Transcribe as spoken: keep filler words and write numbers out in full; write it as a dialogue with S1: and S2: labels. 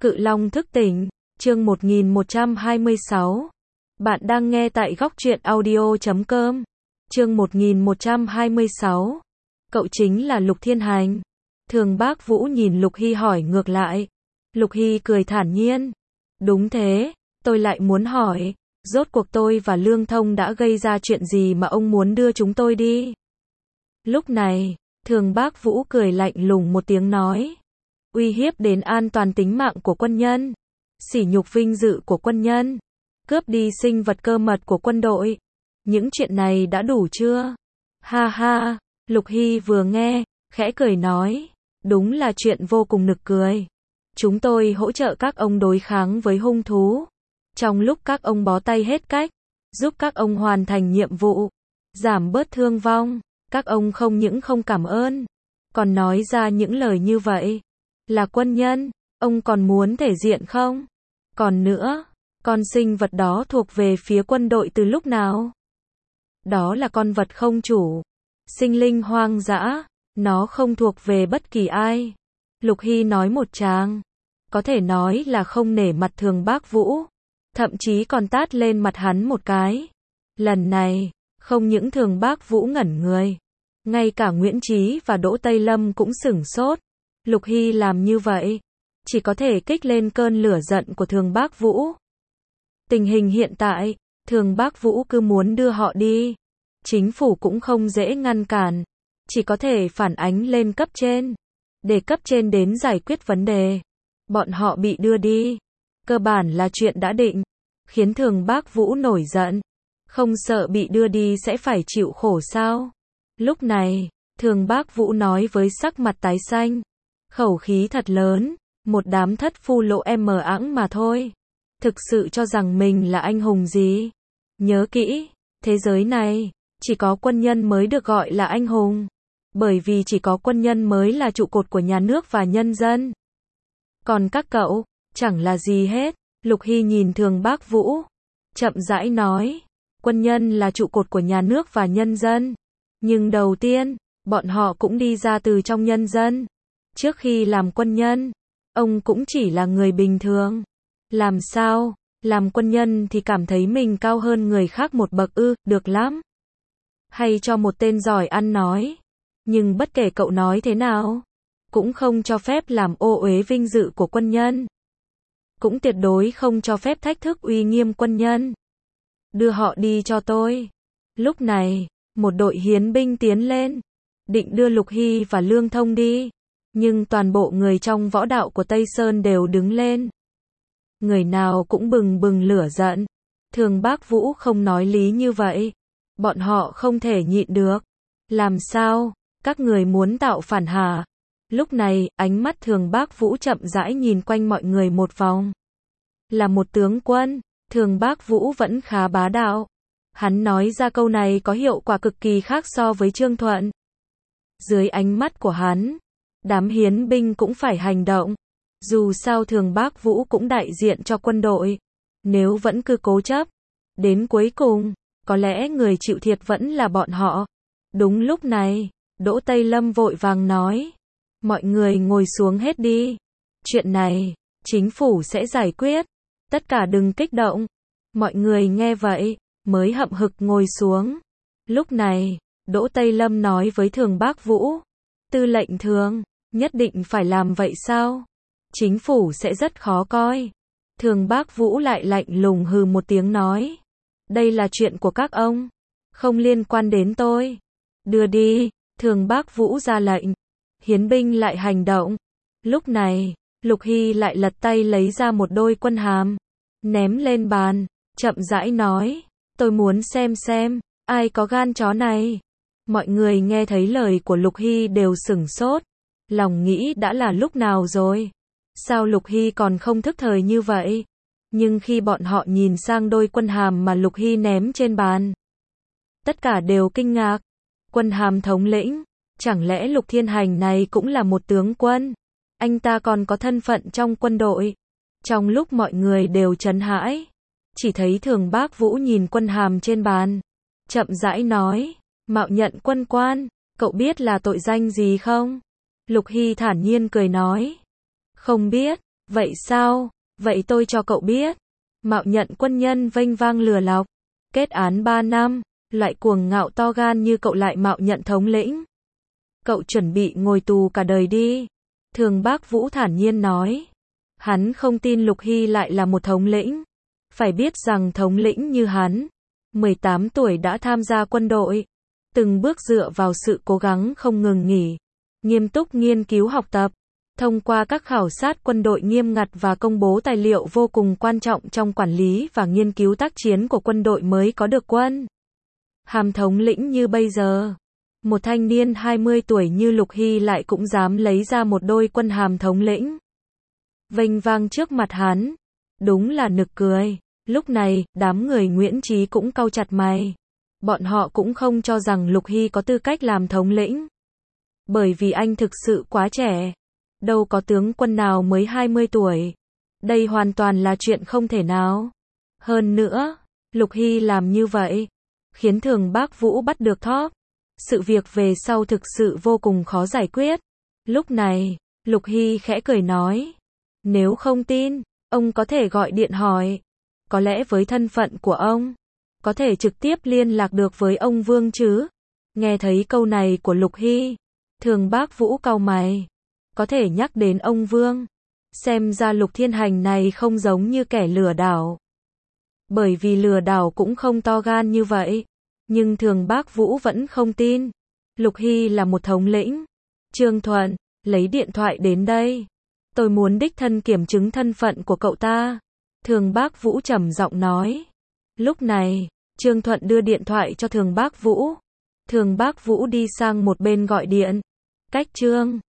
S1: Cự Long thức tỉnh, chương một nghìn một trăm hai mươi sáu. Bạn đang nghe tại góc truyện audio chấm com. Chương một nghìn một trăm hai mươi sáu. Cậu chính là Lục Thiên Hành. Thường Bác Vũ nhìn Lục Hy hỏi ngược lại. Lục Hy cười thản nhiên. Đúng thế, tôi lại muốn hỏi, rốt cuộc tôi và Lương Thông đã gây ra chuyện gì mà ông muốn đưa chúng tôi đi? Lúc này, Thường Bác Vũ cười lạnh lùng một tiếng nói. Uy hiếp đến an toàn tính mạng của quân nhân, sỉ nhục vinh dự của quân nhân, cướp đi sinh vật cơ mật của quân đội. Những chuyện này đã đủ chưa? Ha ha, Lục Hy vừa nghe, khẽ cười nói. Đúng là chuyện vô cùng nực cười. Chúng tôi hỗ trợ các ông đối kháng với hung thú. Trong lúc các ông bó tay hết cách, giúp các ông hoàn thành nhiệm vụ, giảm bớt thương vong, các ông không những không cảm ơn, còn nói ra những lời như vậy. Là quân nhân, ông còn muốn thể diện không? Còn nữa, con sinh vật đó thuộc về phía quân đội từ lúc nào? Đó là con vật không chủ, sinh linh hoang dã, nó không thuộc về bất kỳ ai. Lục Hy nói một tràng, có thể nói là không nể mặt Thường Bác Vũ, thậm chí còn tát lên mặt hắn một cái. Lần này, không những Thường Bác Vũ ngẩn người, ngay cả Nguyễn Chí và Đỗ Tây Lâm cũng sửng sốt. Lục Hy làm như vậy, chỉ có thể kích lên cơn lửa giận của Thường Bác Vũ. Tình hình hiện tại, Thường Bác Vũ cứ muốn đưa họ đi, chính phủ cũng không dễ ngăn cản, chỉ có thể phản ánh lên cấp trên, để cấp trên đến giải quyết vấn đề. Bọn họ bị đưa đi, cơ bản là chuyện đã định, khiến Thường Bác Vũ nổi giận. Không sợ bị đưa đi sẽ phải chịu khổ sao? Lúc này, Thường Bác Vũ nói với sắc mặt tái xanh, khẩu khí thật lớn, một đám thất phu lộ em mờ ẵng mà thôi. Thực sự cho rằng mình là anh hùng gì? Nhớ kỹ, thế giới này, chỉ có quân nhân mới được gọi là anh hùng. Bởi vì chỉ có quân nhân mới là trụ cột của nhà nước và nhân dân. Còn các cậu, chẳng là gì hết. Lục Hy nhìn Thường Bác Vũ, chậm rãi nói, quân nhân là trụ cột của nhà nước và nhân dân. Nhưng đầu tiên, bọn họ cũng đi ra từ trong nhân dân. Trước khi làm quân nhân, ông cũng chỉ là người bình thường. Làm sao? Làm quân nhân thì cảm thấy mình cao hơn người khác một bậc ư, được lắm. Hay cho một tên giỏi ăn nói. Nhưng bất kể cậu nói thế nào, cũng không cho phép làm ô uế vinh dự của quân nhân. Cũng tuyệt đối không cho phép thách thức uy nghiêm quân nhân. Đưa họ đi cho tôi. Lúc này, một đội hiến binh tiến lên, định đưa Lục Hy và Lương Thông đi. Nhưng toàn bộ người trong võ đạo của Tây Sơn đều đứng lên. Người nào cũng bừng bừng lửa giận. Thường Bác Vũ không nói lý như vậy. Bọn họ không thể nhịn được. Làm sao? Các người muốn tạo phản hả? Lúc này, ánh mắt Thường Bác Vũ chậm rãi nhìn quanh mọi người một vòng. Là một tướng quân, Thường Bác Vũ vẫn khá bá đạo. Hắn nói ra câu này có hiệu quả cực kỳ khác so với Trương Thuận. Dưới ánh mắt của hắn, đám hiến binh cũng phải hành động. Dù sao Thường Bác Vũ cũng đại diện cho quân đội. Nếu vẫn cứ cố chấp, đến cuối cùng, có lẽ người chịu thiệt vẫn là bọn họ. Đúng lúc này, Đỗ Tây Lâm vội vàng nói. Mọi người ngồi xuống hết đi. Chuyện này, chính phủ sẽ giải quyết. Tất cả đừng kích động. Mọi người nghe vậy, mới hậm hực ngồi xuống. Lúc này, Đỗ Tây Lâm nói với Thường Bác Vũ. Tư lệnh Thường, nhất định phải làm vậy sao? Chính phủ sẽ rất khó coi. Thường Bác Vũ lại lạnh lùng hừ một tiếng nói. Đây là chuyện của các ông, không liên quan đến tôi. Đưa đi, Thường Bác Vũ ra lệnh. Hiến binh lại hành động. Lúc này, Lục Hy lại lật tay lấy ra một đôi quân hàm, ném lên bàn, chậm rãi nói. Tôi muốn xem xem, ai có gan chó này. Mọi người nghe thấy lời của Lục Hy đều sửng sốt. Lòng nghĩ đã là lúc nào rồi? Sao Lục Hy còn không thức thời như vậy? Nhưng khi bọn họ nhìn sang đôi quân hàm mà Lục Hy ném trên bàn, tất cả đều kinh ngạc. Quân hàm thống lĩnh, chẳng lẽ Lục Thiên Hành này cũng là một tướng quân? Anh ta còn có thân phận trong quân đội. Trong lúc mọi người đều trấn hãi, chỉ thấy Thường Bác Vũ nhìn quân hàm trên bàn, chậm rãi nói, mạo nhận quân quan, cậu biết là tội danh gì không? Lục Hy thản nhiên cười nói, không biết. Vậy sao? Vậy tôi cho cậu biết. Mạo nhận quân nhân vênh vang lừa lọc. Kết án ba năm. Loại cuồng ngạo to gan như cậu lại mạo nhận thống lĩnh. Cậu chuẩn bị ngồi tù cả đời đi. Thường Bác Vũ thản nhiên nói. Hắn không tin Lục Hy lại là một thống lĩnh. Phải biết rằng thống lĩnh như hắn, mười tám tuổi đã tham gia quân đội, từng bước dựa vào sự cố gắng không ngừng nghỉ, nghiêm túc nghiên cứu học tập, thông qua các khảo sát quân đội nghiêm ngặt và công bố tài liệu vô cùng quan trọng trong quản lý và nghiên cứu tác chiến của quân đội mới có được quân hàm thống lĩnh như bây giờ. Một thanh niên hai mươi tuổi như Lục Hy lại cũng dám lấy ra một đôi quân hàm thống lĩnh vênh vang trước mặt hắn. Đúng là nực cười. Lúc này, đám người Nguyễn Chí cũng cau chặt mày. Bọn họ cũng không cho rằng Lục Hy có tư cách làm thống lĩnh. Bởi vì anh thực sự quá trẻ. Đâu có tướng quân nào mới hai mươi tuổi. Đây hoàn toàn là chuyện không thể nào. Hơn nữa, Lục Hy làm như vậy, khiến Thường Bác Vũ bắt được thóp. Sự việc về sau thực sự vô cùng khó giải quyết. Lúc này, Lục Hy khẽ cười nói. Nếu không tin, ông có thể gọi điện hỏi. Có lẽ với thân phận của ông, có thể trực tiếp liên lạc được với ông Vương chứ. Nghe thấy câu này của Lục Hy, Thường Bác Vũ cau mày. Có thể nhắc đến ông Vương. Xem ra Lục Thiên Hành này không giống như kẻ lừa đảo. Bởi vì lừa đảo cũng không to gan như vậy. Nhưng Thường Bác Vũ vẫn không tin. Lục Hy là một thống lĩnh. Trương Thuận, lấy điện thoại đến đây. Tôi muốn đích thân kiểm chứng thân phận của cậu ta. Thường Bác Vũ trầm giọng nói. Lúc này, Trương Thuận đưa điện thoại cho Thường Bác Vũ. Thường Bác Vũ đi sang một bên gọi điện. Cách Trương